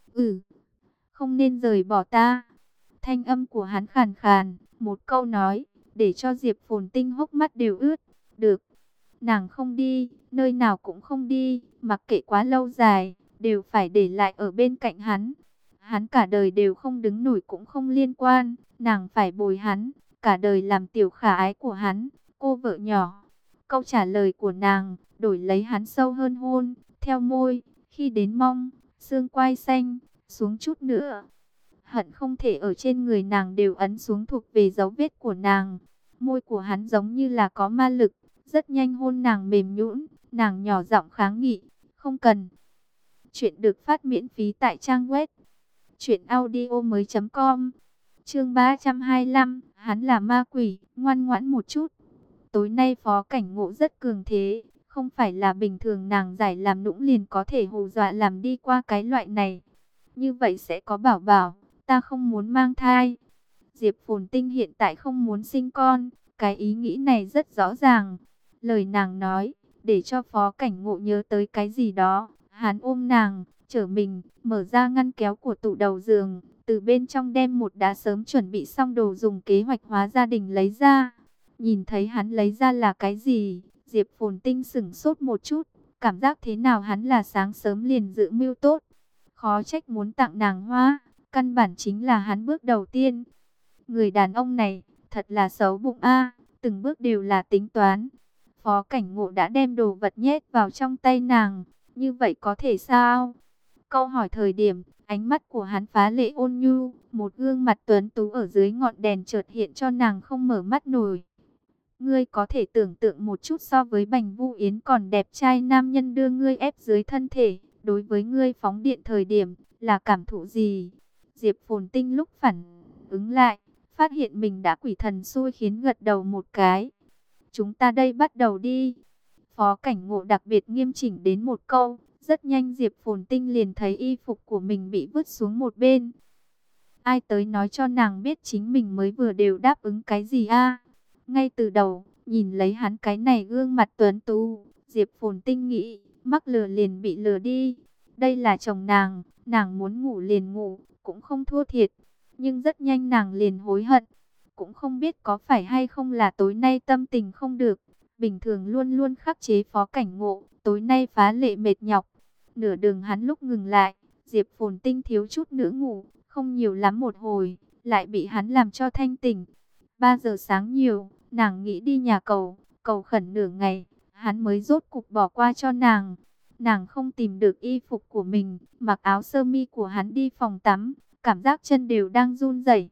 Không nên rời bỏ ta. Thanh âm của hắn khàn khàn, một câu nói, để cho Diệp Phồn Tinh hốc mắt đều ướt. Được, nàng không đi, nơi nào cũng không đi, mặc kệ quá lâu dài, đều phải để lại ở bên cạnh hắn. Hắn cả đời đều không đứng nổi cũng không liên quan, nàng phải bồi hắn, cả đời làm tiểu khả ái của hắn, cô vợ nhỏ. Câu trả lời của nàng, đổi lấy hắn sâu hơn hôn, theo môi, khi đến mông, xương quai xanh, xuống chút nữa. Hận không thể ở trên người nàng đều ấn xuống thuộc về dấu vết của nàng. Môi của hắn giống như là có ma lực, rất nhanh hôn nàng mềm nhũn, nàng nhỏ giọng kháng nghị, không cần. Chuyện được phát miễn phí tại trang web truyệnaudiomoi.com. Chương 325, hắn là ma quỷ, ngoan ngoãn một chút. Tối nay Phó Cảnh Ngộ rất cường thế, không phải là bình thường nàng giải làm nũng liền có thể hù dọa làm đi qua cái loại này. Như vậy sẽ có bảo bảo, ta không muốn mang thai. Diệp Phồn Tinh hiện tại không muốn sinh con, cái ý nghĩ này rất rõ ràng. Lời nàng nói, để cho Phó Cảnh Ngộ nhớ tới cái gì đó. Hắn ôm nàng, trở mình, mở ra ngăn kéo của tủ đầu giường, từ bên trong đem một đã sớm chuẩn bị xong đồ dùng kế hoạch hóa gia đình lấy ra. Nhìn thấy hắn lấy ra là cái gì, Diệp Phồn Tinh sửng sốt một chút, cảm giác thế nào hắn là sáng sớm liền dự mưu tốt. Khó trách muốn tặng nàng hoa, căn bản chính là hắn bước đầu tiên. Người đàn ông này, thật là xấu bụng a, từng bước đều là tính toán. Phó Cảnh Ngộ đã đem đồ vật nhét vào trong tay nàng, như vậy có thể sao? Câu hỏi thời điểm, ánh mắt của hắn phá lệ ôn nhu, một gương mặt tuấn tú ở dưới ngọn đèn chợt hiện cho nàng không mở mắt nổi. Ngươi có thể tưởng tượng một chút, so với Bành Vũ Yến còn đẹp trai nam nhân đưa ngươi ép dưới thân thể, đối với ngươi phóng điện thời điểm, là cảm thụ gì? Diệp Phồn Tinh lúc phản ứng lại, phát hiện mình đã quỷ thần xui khiến, gật đầu một cái. Chúng ta đây bắt đầu đi. Phó Cảnh Ngộ đặc biệt nghiêm chỉnh đến một câu, rất nhanh Diệp Phồn Tinh liền thấy y phục của mình bị vứt xuống một bên. Ai tới nói cho nàng biết chính mình mới vừa đều đáp ứng cái gì a? Ngay từ đầu, nhìn lấy hắn cái này gương mặt tuấn tú, Diệp Phồn Tinh nghĩ, mắc lừa liền bị lừa đi. Đây là chồng nàng muốn ngủ liền ngủ, cũng không thua thiệt. Nhưng rất nhanh nàng liền hối hận. Cũng không biết có phải hay không là tối nay tâm tình không được. Bình thường luôn luôn khắc chế Phó Cảnh Ngộ, tối nay phá lệ mệt nhọc. Nửa đường hắn lúc ngừng lại, Diệp Phồn Tinh thiếu chút nữa ngủ, không nhiều lắm một hồi, lại bị hắn làm cho thanh tỉnh. 3 giờ sáng nhiều, nàng nghĩ đi nhà cầu, cầu khẩn nửa ngày, hắn mới rốt cục bỏ qua cho nàng. Nàng không tìm được y phục của mình, mặc áo sơ mi của hắn đi phòng tắm, cảm giác chân đều đang run rẩy.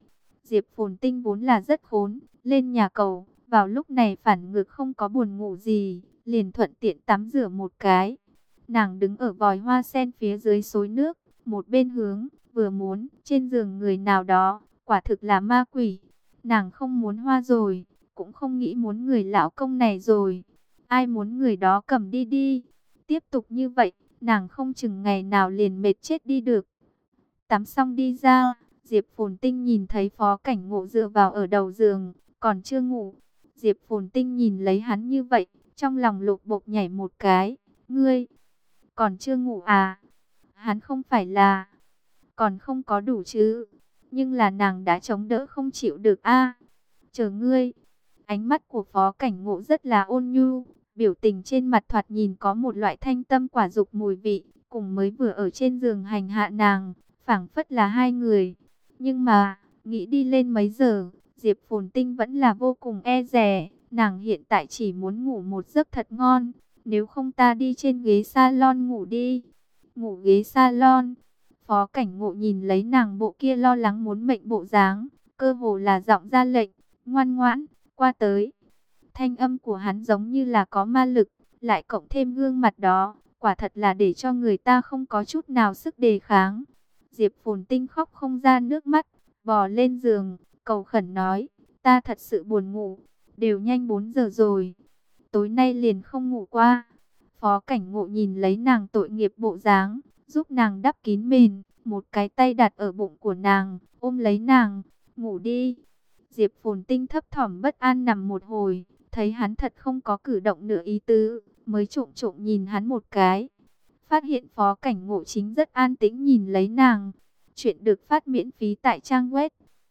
Diệp Phồn Tinh vốn là rất khốn, lên nhà cầu, vào lúc này phản ngược không có buồn ngủ gì, liền thuận tiện tắm rửa một cái. Nàng đứng ở vòi hoa sen phía dưới xối nước, một bên hướng, vừa muốn, trên giường người nào đó, quả thực là ma quỷ. Nàng không muốn hoa rồi, cũng không nghĩ muốn người lão công này rồi. Ai muốn người đó cầm đi đi. Tiếp tục như vậy, nàng không chừng ngày nào liền mệt chết đi được. Tắm xong đi ra, Diệp Phồn Tinh nhìn thấy Phó Cảnh Ngộ dựa vào ở đầu giường, còn chưa ngủ. Diệp Phồn Tinh nhìn lấy hắn như vậy, trong lòng lục bộp nhảy một cái. Ngươi, còn chưa ngủ à? Hắn không phải là, còn không có đủ chứ. Nhưng là nàng đã chống đỡ không chịu được a. Chờ ngươi. Ánh mắt của Phó Cảnh Ngộ rất là ôn nhu, biểu tình trên mặt thoạt nhìn có một loại thanh tâm quả dục mùi vị, cùng mới vừa ở trên giường hành hạ nàng, phảng phất là hai người. Nhưng mà, nghĩ đi lên mấy giờ, Diệp Phồn Tinh vẫn là vô cùng e dè, nàng hiện tại chỉ muốn ngủ một giấc thật ngon, nếu không ta đi trên ghế salon ngủ đi. Ngủ ghế salon. Phó Cảnh Ngộ nhìn lấy nàng bộ kia lo lắng muốn mệnh bộ dáng, cơ hồ là giọng ra lệnh, ngoan ngoãn, qua tới. Thanh âm của hắn giống như là có ma lực, lại cộng thêm gương mặt đó, quả thật là để cho người ta không có chút nào sức đề kháng. Diệp Phồn Tinh khóc không ra nước mắt, bò lên giường, cầu khẩn nói, ta thật sự buồn ngủ, đều nhanh 4 giờ rồi, tối nay liền không ngủ qua. Phó Cảnh Ngộ nhìn lấy nàng tội nghiệp bộ dáng, giúp nàng đắp kín mền, một cái tay đặt ở bụng của nàng, ôm lấy nàng, ngủ đi. Diệp Phồn Tinh thấp thỏm bất an nằm một hồi, thấy hắn thật không có cử động nửa ý tứ, mới trộm trộm nhìn hắn một cái. Phát hiện Phó Cảnh Ngộ chính rất an tĩnh nhìn lấy nàng. Chuyện được phát miễn phí tại trang web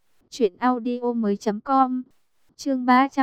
truyệnaudiomoi.com. Chương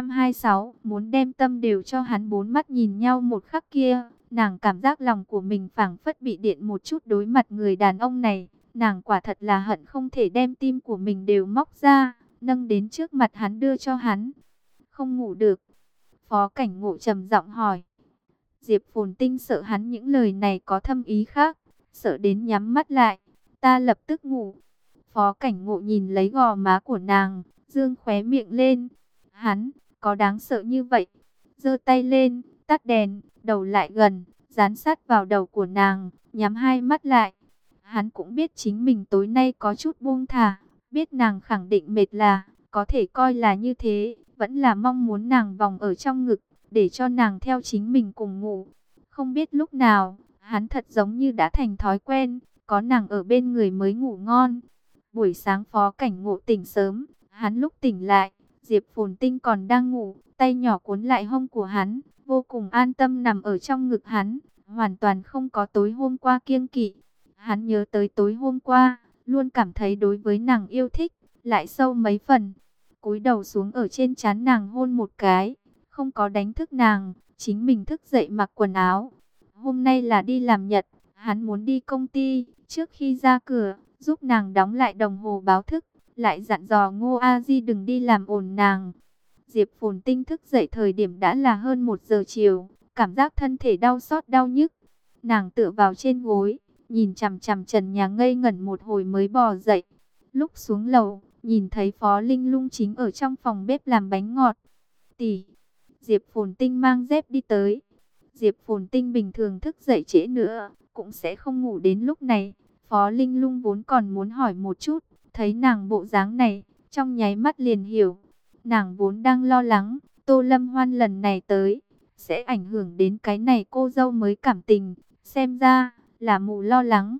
326, muốn đem tâm đều cho hắn. Bốn mắt nhìn nhau một khắc kia, nàng cảm giác lòng của mình phảng phất bị điện một chút đối mặt người đàn ông này. Nàng quả thật là hận không thể đem tim của mình đều móc ra, nâng đến trước mặt hắn đưa cho hắn. Không ngủ được. Phó Cảnh Ngộ trầm giọng hỏi. Diệp Phồn Tinh sợ hắn những lời này có thâm ý khác, sợ đến nhắm mắt lại. Ta lập tức ngủ. Phó Cảnh Ngộ nhìn lấy gò má của nàng, dương khóe miệng lên. Hắn, có đáng sợ như vậy? Giơ tay lên, tắt đèn, đầu lại gần, dán sát vào đầu của nàng, nhắm hai mắt lại. Hắn cũng biết chính mình tối nay có chút buông thả, biết nàng khẳng định mệt là, có thể coi là như thế, vẫn là mong muốn nàng vòng ở trong ngực, để cho nàng theo chính mình cùng ngủ. Không biết lúc nào, hắn thật giống như đã thành thói quen, có nàng ở bên người mới ngủ ngon. Buổi sáng Phó Cảnh Ngộ tỉnh sớm, hắn lúc tỉnh lại, Diệp Phồn Tinh còn đang ngủ, tay nhỏ cuốn lại hông của hắn, vô cùng an tâm nằm ở trong ngực hắn, hoàn toàn không có tối hôm qua kiêng kỵ. Hắn nhớ tới tối hôm qua, luôn cảm thấy đối với nàng yêu thích, lại sâu mấy phần. Cúi đầu xuống ở trên trán nàng hôn một cái, không có đánh thức nàng, chính mình thức dậy mặc quần áo. Hôm nay là đi làm nhật, hắn muốn đi công ty, trước khi ra cửa, giúp nàng đóng lại đồng hồ báo thức, lại dặn dò Ngô A Di đừng đi làm ồn nàng. Diệp Phồn Tinh thức dậy thời điểm đã là hơn 1 giờ chiều, cảm giác thân thể đau xót đau nhức. Nàng tựa vào trên gối, nhìn chằm chằm trần nhà ngây ngẩn một hồi mới bò dậy. Lúc xuống lầu, nhìn thấy Phó Linh Lung chính ở trong phòng bếp làm bánh ngọt. Tỷ, Diệp Phồn Tinh mang dép đi tới. Diệp Phồn Tinh bình thường thức dậy trễ nữa, cũng sẽ không ngủ đến lúc này. Phó Linh Lung vốn còn muốn hỏi một chút, thấy nàng bộ dáng này, trong nháy mắt liền hiểu. Nàng vốn đang lo lắng, Tô Lâm Hoan lần này tới, sẽ ảnh hưởng đến cái này cô dâu mới cảm tình. Xem ra, là mù lo lắng.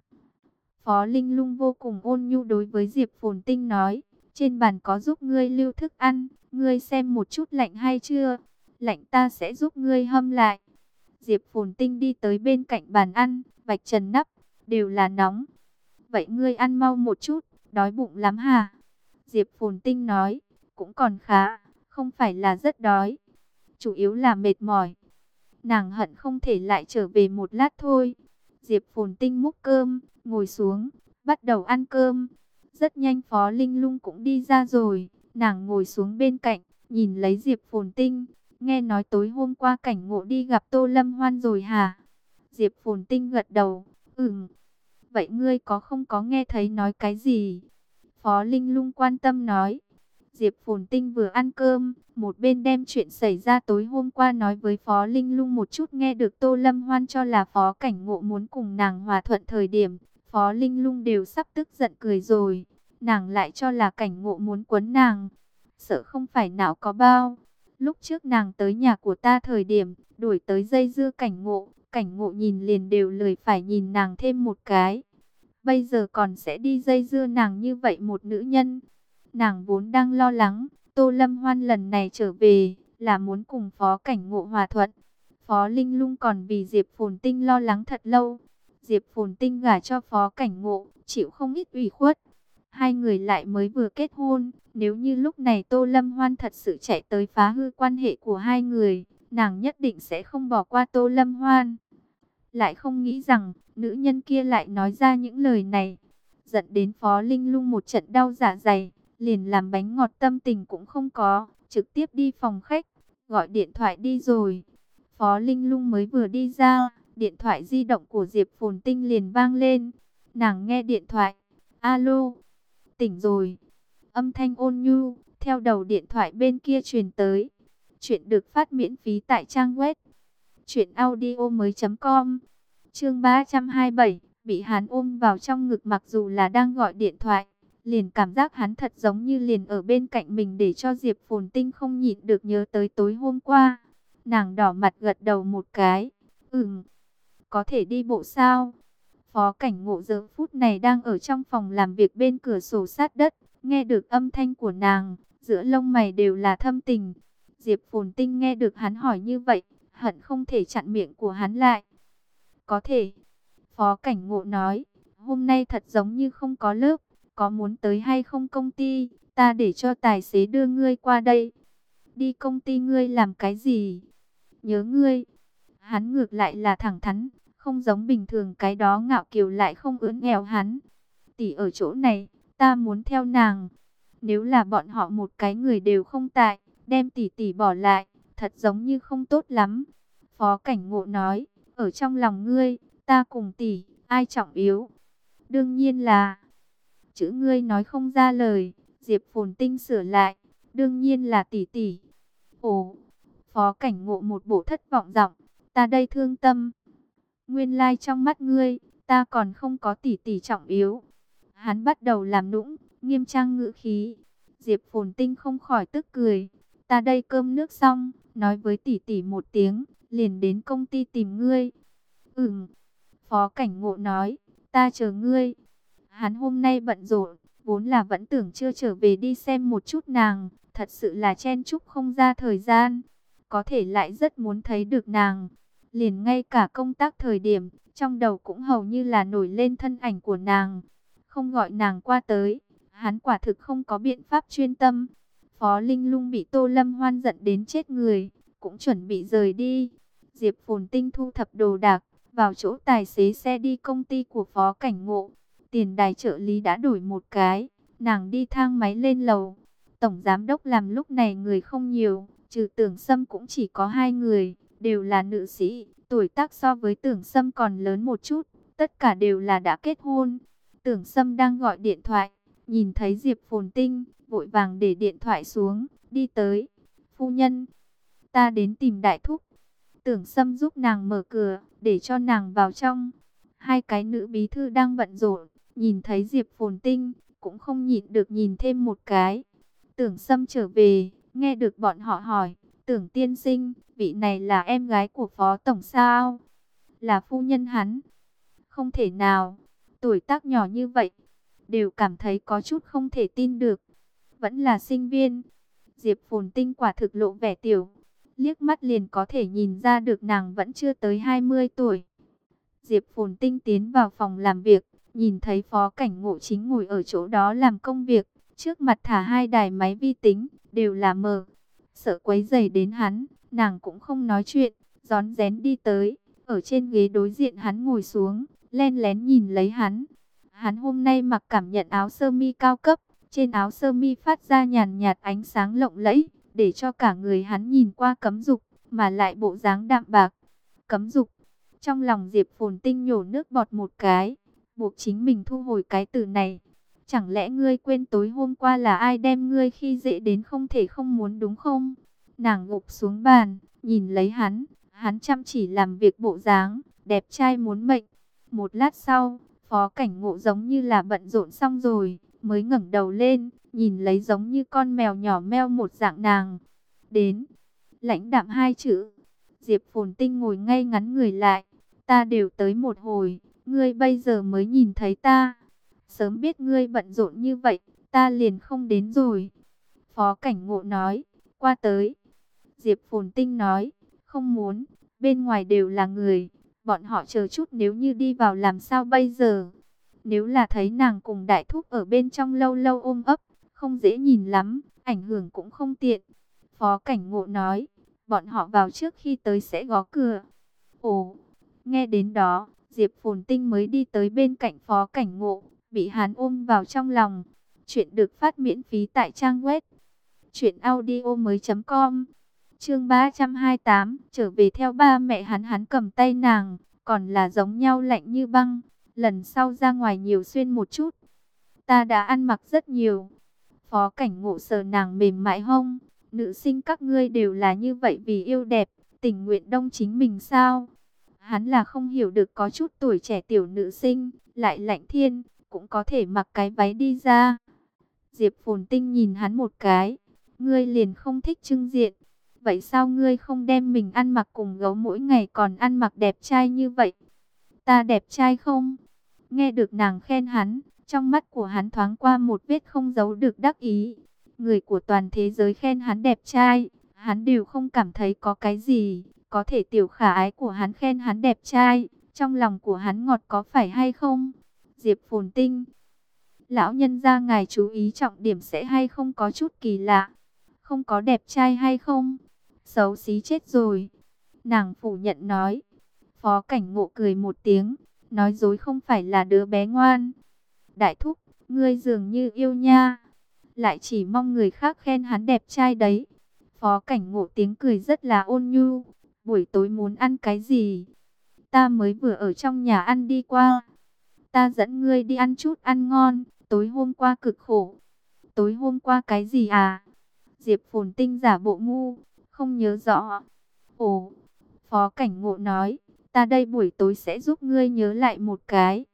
Phó Linh Lung vô cùng ôn nhu đối với Diệp Phồn Tinh nói, trên bàn có giúp ngươi lưu thức ăn, ngươi xem một chút lạnh hay chưa, lạnh ta sẽ giúp ngươi hâm lại. Diệp Phồn Tinh đi tới bên cạnh bàn ăn, vạch trần nắp, đều là nóng. Vậy ngươi ăn mau một chút, đói bụng lắm hả? Diệp Phồn Tinh nói, cũng còn khá, không phải là rất đói, chủ yếu là mệt mỏi. Nàng hận không thể lại trở về một lát thôi. Diệp Phồn Tinh múc cơm, ngồi xuống, bắt đầu ăn cơm. Rất nhanh Phó Linh Lung cũng đi ra rồi, nàng ngồi xuống bên cạnh, nhìn lấy Diệp Phồn Tinh. Nghe nói tối hôm qua Cảnh Ngộ đi gặp Tô Lâm Hoan rồi hả? Diệp Phồn Tinh gật đầu, vậy ngươi có không có nghe thấy nói cái gì? Phó Linh Lung quan tâm nói, Diệp Phồn Tinh vừa ăn cơm, một bên đem chuyện xảy ra tối hôm qua nói với Phó Linh Lung một chút. Nghe được Tô Lâm Hoan cho là Phó Cảnh Ngộ muốn cùng nàng hòa thuận thời điểm, Phó Linh Lung đều sắp tức giận cười rồi. Nàng lại cho là Cảnh Ngộ muốn quấn nàng, sợ không phải não có bao. Lúc trước nàng tới nhà của ta thời điểm, đuổi tới dây dưa Cảnh Ngộ nhìn liền đều lười phải nhìn nàng thêm một cái. Bây giờ còn sẽ đi dây dưa nàng như vậy một nữ nhân. Nàng vốn đang lo lắng, Tô Lâm Hoan lần này trở về, là muốn cùng Phó Cảnh Ngộ hòa thuận. Phó Linh Lung còn vì Diệp Phồn Tinh lo lắng thật lâu. Diệp Phồn Tinh gả cho Phó Cảnh Ngộ, chịu không ít ủy khuất. Hai người lại mới vừa kết hôn, nếu như lúc này Tô Lâm Hoan thật sự chạy tới phá hư quan hệ của hai người, nàng nhất định sẽ không bỏ qua Tô Lâm Hoan. Lại không nghĩ rằng, nữ nhân kia lại nói ra những lời này, dẫn đến Phó Linh Lung một trận đau dạ dày, liền làm bánh ngọt tâm tình cũng không có, trực tiếp đi phòng khách, gọi điện thoại đi rồi. Phó Linh Lung mới vừa đi ra, điện thoại di động của Diệp Phồn Tinh liền vang lên. Nàng nghe điện thoại, alo, tỉnh rồi. Âm thanh ôn nhu, theo đầu điện thoại bên kia truyền tới. Chuyện được phát miễn phí tại trang web truyệnaudiomoi.com. Chương 327, bị hắn ôm vào trong ngực mặc dù là đang gọi điện thoại, liền cảm giác hắn thật giống như liền ở bên cạnh mình, để cho Diệp Phồn Tinh không nhịn được nhớ tới tối hôm qua. Nàng đỏ mặt gật đầu một cái. Có thể đi bộ sao? Phó Cảnh Ngộ giờ phút này đang ở trong phòng làm việc bên cửa sổ sát đất, nghe được âm thanh của nàng, giữa lông mày đều là thâm tình. Diệp Phồn Tinh nghe được hắn hỏi như vậy, hận không thể chặn miệng của hắn lại. Có thể. Phó Cảnh Ngộ nói, hôm nay thật giống như không có lớp, có muốn tới hay không công ty, ta để cho tài xế đưa ngươi qua đây. Đi công ty ngươi làm cái gì? Nhớ ngươi. Hắn ngược lại là thẳng thắn, không giống bình thường cái đó ngạo kiều lại không ưỡn ẻo hắn. Tỷ ở chỗ này, ta muốn theo nàng. Nếu là bọn họ một cái người đều không tại, đem tỷ tỷ bỏ lại, thật giống như không tốt lắm. Phó Cảnh Ngộ nói, ở trong lòng ngươi, ta cùng tỷ, ai trọng yếu? Đương nhiên là... Chữ ngươi nói không ra lời, Diệp Phồn Tinh sửa lại, đương nhiên là tỷ tỷ. Ồ, Phó Cảnh Ngộ một bộ thất vọng giọng, ta đây thương tâm. Nguyên lai trong mắt ngươi, ta còn không có tỷ tỷ trọng yếu. Hắn bắt đầu làm nũng, nghiêm trang ngữ khí. Diệp Phồn Tinh không khỏi tức cười. Ta đây cơm nước xong, nói với tỷ tỷ một tiếng, liền đến công ty tìm ngươi. Phó Cảnh Ngộ nói, ta chờ ngươi. Hắn hôm nay bận rộn, vốn là vẫn tưởng chưa trở về đi xem một chút nàng, thật sự là chen chúc không ra thời gian. Có thể lại rất muốn thấy được nàng. Liền ngay cả công tác thời điểm, trong đầu cũng hầu như là nổi lên thân ảnh của nàng. Không gọi nàng qua tới, hắn quả thực không có biện pháp chuyên tâm. Phó Linh Lung bị Tô Lâm Hoan giận đến chết người, cũng chuẩn bị rời đi. Diệp Phồn Tinh thu thập đồ đạc, vào chỗ tài xế xe đi công ty của Phó Cảnh Ngộ. Tiền đài trợ lý đã đổi một cái, nàng đi thang máy lên lầu. Tổng giám đốc làm lúc này người không nhiều, trừ Tưởng Sâm cũng chỉ có hai người, đều là nữ sĩ, tuổi tác so với Tưởng Sâm còn lớn một chút, tất cả đều là đã kết hôn. Tưởng Sâm đang gọi điện thoại, nhìn thấy Diệp Phồn Tinh, vội vàng để điện thoại xuống, đi tới. Phu nhân, ta đến tìm đại thúc. Tưởng Sâm giúp nàng mở cửa, để cho nàng vào trong. Hai cái nữ bí thư đang bận rộn, nhìn thấy Diệp Phồn Tinh, cũng không nhịn được nhìn thêm một cái. Tưởng Sâm trở về, nghe được bọn họ hỏi, Tưởng tiên sinh, vị này là em gái của Phó Tổng sao? Là phu nhân hắn? Không thể nào, tuổi tác nhỏ như vậy, đều cảm thấy có chút không thể tin được. Vẫn là sinh viên. Diệp Phồn Tinh quả thực lộ vẻ tiểu, liếc mắt liền có thể nhìn ra được nàng vẫn chưa tới 20 tuổi. Diệp Phồn Tinh tiến vào phòng làm việc, nhìn thấy Phó Cảnh Ngộ chính ngồi ở chỗ đó làm công việc, trước mặt thả hai đài máy vi tính, đều là mở. Sợ quấy rầy đến hắn, nàng cũng không nói chuyện, rón rén đi tới, ở trên ghế đối diện hắn ngồi xuống, len lén nhìn lấy hắn. Hắn hôm nay mặc cảm nhận áo sơ mi cao cấp, trên áo sơ mi phát ra nhàn nhạt ánh sáng lộng lẫy, để cho cả người hắn nhìn qua cấm dục, mà lại bộ dáng đạm bạc. Cấm dục. Trong lòng Diệp Phồn Tinh nhổ nước bọt một cái, buộc chính mình thu hồi cái từ này. Chẳng lẽ ngươi quên tối hôm qua là ai đem ngươi khi dễ đến không thể không muốn đúng không? Nàng gục xuống bàn, nhìn lấy hắn. Hắn chăm chỉ làm việc bộ dáng, đẹp trai muốn mệnh. Một lát sau, Phó Cảnh Ngộ giống như là bận rộn xong rồi, mới ngẩng đầu lên, nhìn lấy giống như con mèo nhỏ meo một dạng nàng. Đến, lãnh đạm hai chữ. Diệp Phồn Tinh ngồi ngay ngắn người lại. Ta đều tới một hồi, ngươi bây giờ mới nhìn thấy ta. Sớm biết ngươi bận rộn như vậy, ta liền không đến rồi. Phó Cảnh Ngộ nói, qua tới. Diệp Phồn Tinh nói, không muốn, bên ngoài đều là người. Bọn họ chờ chút nếu như đi vào làm sao bây giờ? Nếu là thấy nàng cùng đại thúc ở bên trong lâu lâu ôm ấp, không dễ nhìn lắm, ảnh hưởng cũng không tiện. Phó Cảnh Ngộ nói, bọn họ vào trước khi tới sẽ gõ cửa. Ồ, nghe đến đó, Diệp Phồn Tinh mới đi tới bên cạnh Phó Cảnh Ngộ, bị hắn ôm vào trong lòng. Chuyện được phát miễn phí tại trang web truyệnaudiomoi.com. Chương 328, trở về theo ba mẹ hắn cầm tay nàng, còn là giống nhau lạnh như băng. Lần sau ra ngoài nhiều xuyên một chút. Ta đã ăn mặc rất nhiều. Phó Cảnh Ngộ sờ nàng mềm mại hông. Nữ sinh các ngươi đều là như vậy vì yêu đẹp, tình nguyện đông chính mình sao? Hắn là không hiểu được có chút tuổi trẻ tiểu nữ sinh, lại lạnh thiên, cũng có thể mặc cái váy đi ra. Diệp Phồn Tinh nhìn hắn một cái. Ngươi liền không thích trưng diện. Vậy sao ngươi không đem mình ăn mặc cùng gấu mỗi ngày còn ăn mặc đẹp trai như vậy? Ta đẹp trai không? Nghe được nàng khen hắn, trong mắt của hắn thoáng qua một vết không giấu được đắc ý. Người của toàn thế giới khen hắn đẹp trai, hắn đều không cảm thấy có cái gì. Có thể tiểu khả ái của hắn khen hắn đẹp trai, trong lòng của hắn ngọt có phải hay không? Diệp Phồn Tinh, lão nhân gia ngài chú ý trọng điểm sẽ hay không có chút kỳ lạ. Không có đẹp trai hay không? Xấu xí chết rồi. Nàng phủ nhận nói. Phó Cảnh Ngộ cười một tiếng, nói dối không phải là đứa bé ngoan. Đại thúc, ngươi dường như yêu nha. Lại chỉ mong người khác khen hắn đẹp trai đấy. Phó Cảnh Ngộ tiếng cười rất là ôn nhu. Buổi tối muốn ăn cái gì? Ta mới vừa ở trong nhà ăn đi qua. Ta dẫn ngươi đi ăn chút ăn ngon. Tối hôm qua cực khổ. Tối hôm qua cái gì à? Diệp Phồn Tinh giả bộ ngu, không nhớ rõ. Ồ, Phó Cảnh Ngộ nói, ta đây buổi tối sẽ giúp ngươi nhớ lại một cái.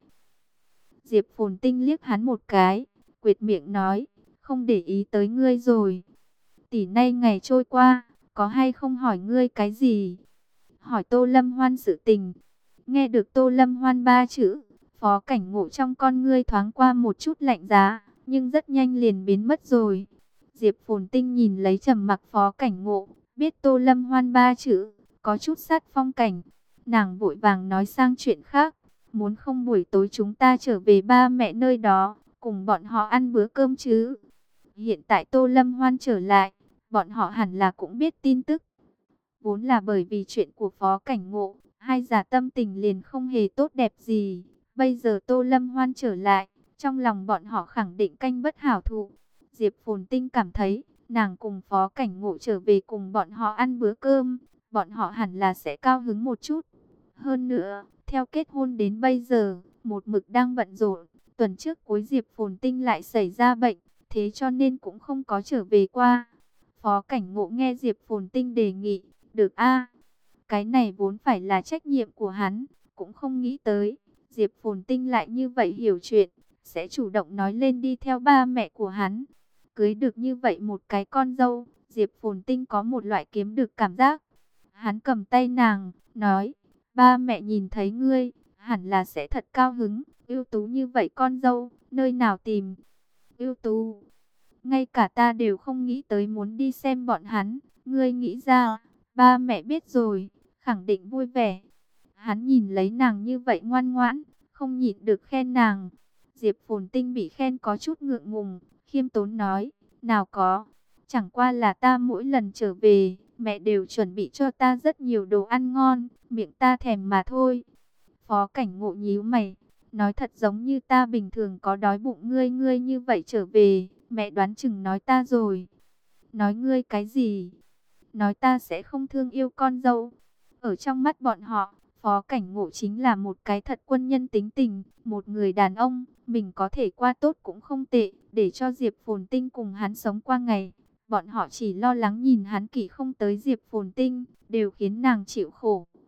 Diệp Phồn Tinh liếc hắn một cái, quệt miệng nói, không để ý tới ngươi rồi. Tỷ nay ngày trôi qua, có hay không hỏi ngươi cái gì? Hỏi Tô Lâm Hoan sự tình. Nghe được Tô Lâm Hoan ba chữ, Phó Cảnh Ngộ trong con ngươi thoáng qua một chút lạnh giá, nhưng rất nhanh liền biến mất rồi. Diệp Phồn Tinh nhìn lấy trầm mặc Phó Cảnh Ngộ, biết Tô Lâm Hoan ba chữ, có chút sát phong cảnh. Nàng vội vàng nói sang chuyện khác, muốn không buổi tối chúng ta trở về ba mẹ nơi đó, cùng bọn họ ăn bữa cơm chứ. Hiện tại Tô Lâm Hoan trở lại, bọn họ hẳn là cũng biết tin tức. Vốn là bởi vì chuyện của Phó Cảnh Ngộ, hai giả tâm tình liền không hề tốt đẹp gì. Bây giờ Tô Lâm Hoan trở lại, trong lòng bọn họ khẳng định canh bất hảo thụ. Diệp Phồn Tinh cảm thấy, nàng cùng Phó Cảnh Ngộ trở về cùng bọn họ ăn bữa cơm, bọn họ hẳn là sẽ cao hứng một chút. Hơn nữa, theo kết hôn đến bây giờ, một mực đang bận rộn, tuần trước cuối Diệp Phồn Tinh lại xảy ra bệnh, thế cho nên cũng không có trở về qua. Phó Cảnh Ngộ nghe Diệp Phồn Tinh đề nghị, được a, cái này vốn phải là trách nhiệm của hắn, cũng không nghĩ tới, Diệp Phồn Tinh lại như vậy hiểu chuyện, sẽ chủ động nói lên đi theo ba mẹ của hắn. Cưới được như vậy một cái con dâu, Diệp Phồn Tinh có một loại kiếm được cảm giác. Hắn cầm tay nàng, nói, ba mẹ nhìn thấy ngươi, hẳn là sẽ thật cao hứng, ưu tú như vậy con dâu, nơi nào tìm? Ưu tú, ngay cả ta đều không nghĩ tới muốn đi xem bọn hắn, ngươi nghĩ ra, ba mẹ biết rồi, khẳng định vui vẻ. Hắn nhìn lấy nàng như vậy ngoan ngoãn, không nhịn được khen nàng. Diệp Phồn Tinh bị khen có chút ngượng ngùng, khiêm tốn nói, nào có, chẳng qua là ta mỗi lần trở về, mẹ đều chuẩn bị cho ta rất nhiều đồ ăn ngon, miệng ta thèm mà thôi. Phó Cảnh Ngộ nhíu mày, nói thật giống như ta bình thường có đói bụng ngươi như vậy trở về, mẹ đoán chừng nói ta rồi. Nói ngươi cái gì? Nói ta sẽ không thương yêu con dâu. Ở trong mắt bọn họ, Phó Cảnh Ngộ chính là một cái thật quân nhân tính tình, một người đàn ông, mình có thể qua tốt cũng không tệ, để cho Diệp Phồn Tinh cùng hắn sống qua ngày. Bọn họ chỉ lo lắng nhìn hắn kỷ không tới Diệp Phồn Tinh, đều khiến nàng chịu khổ.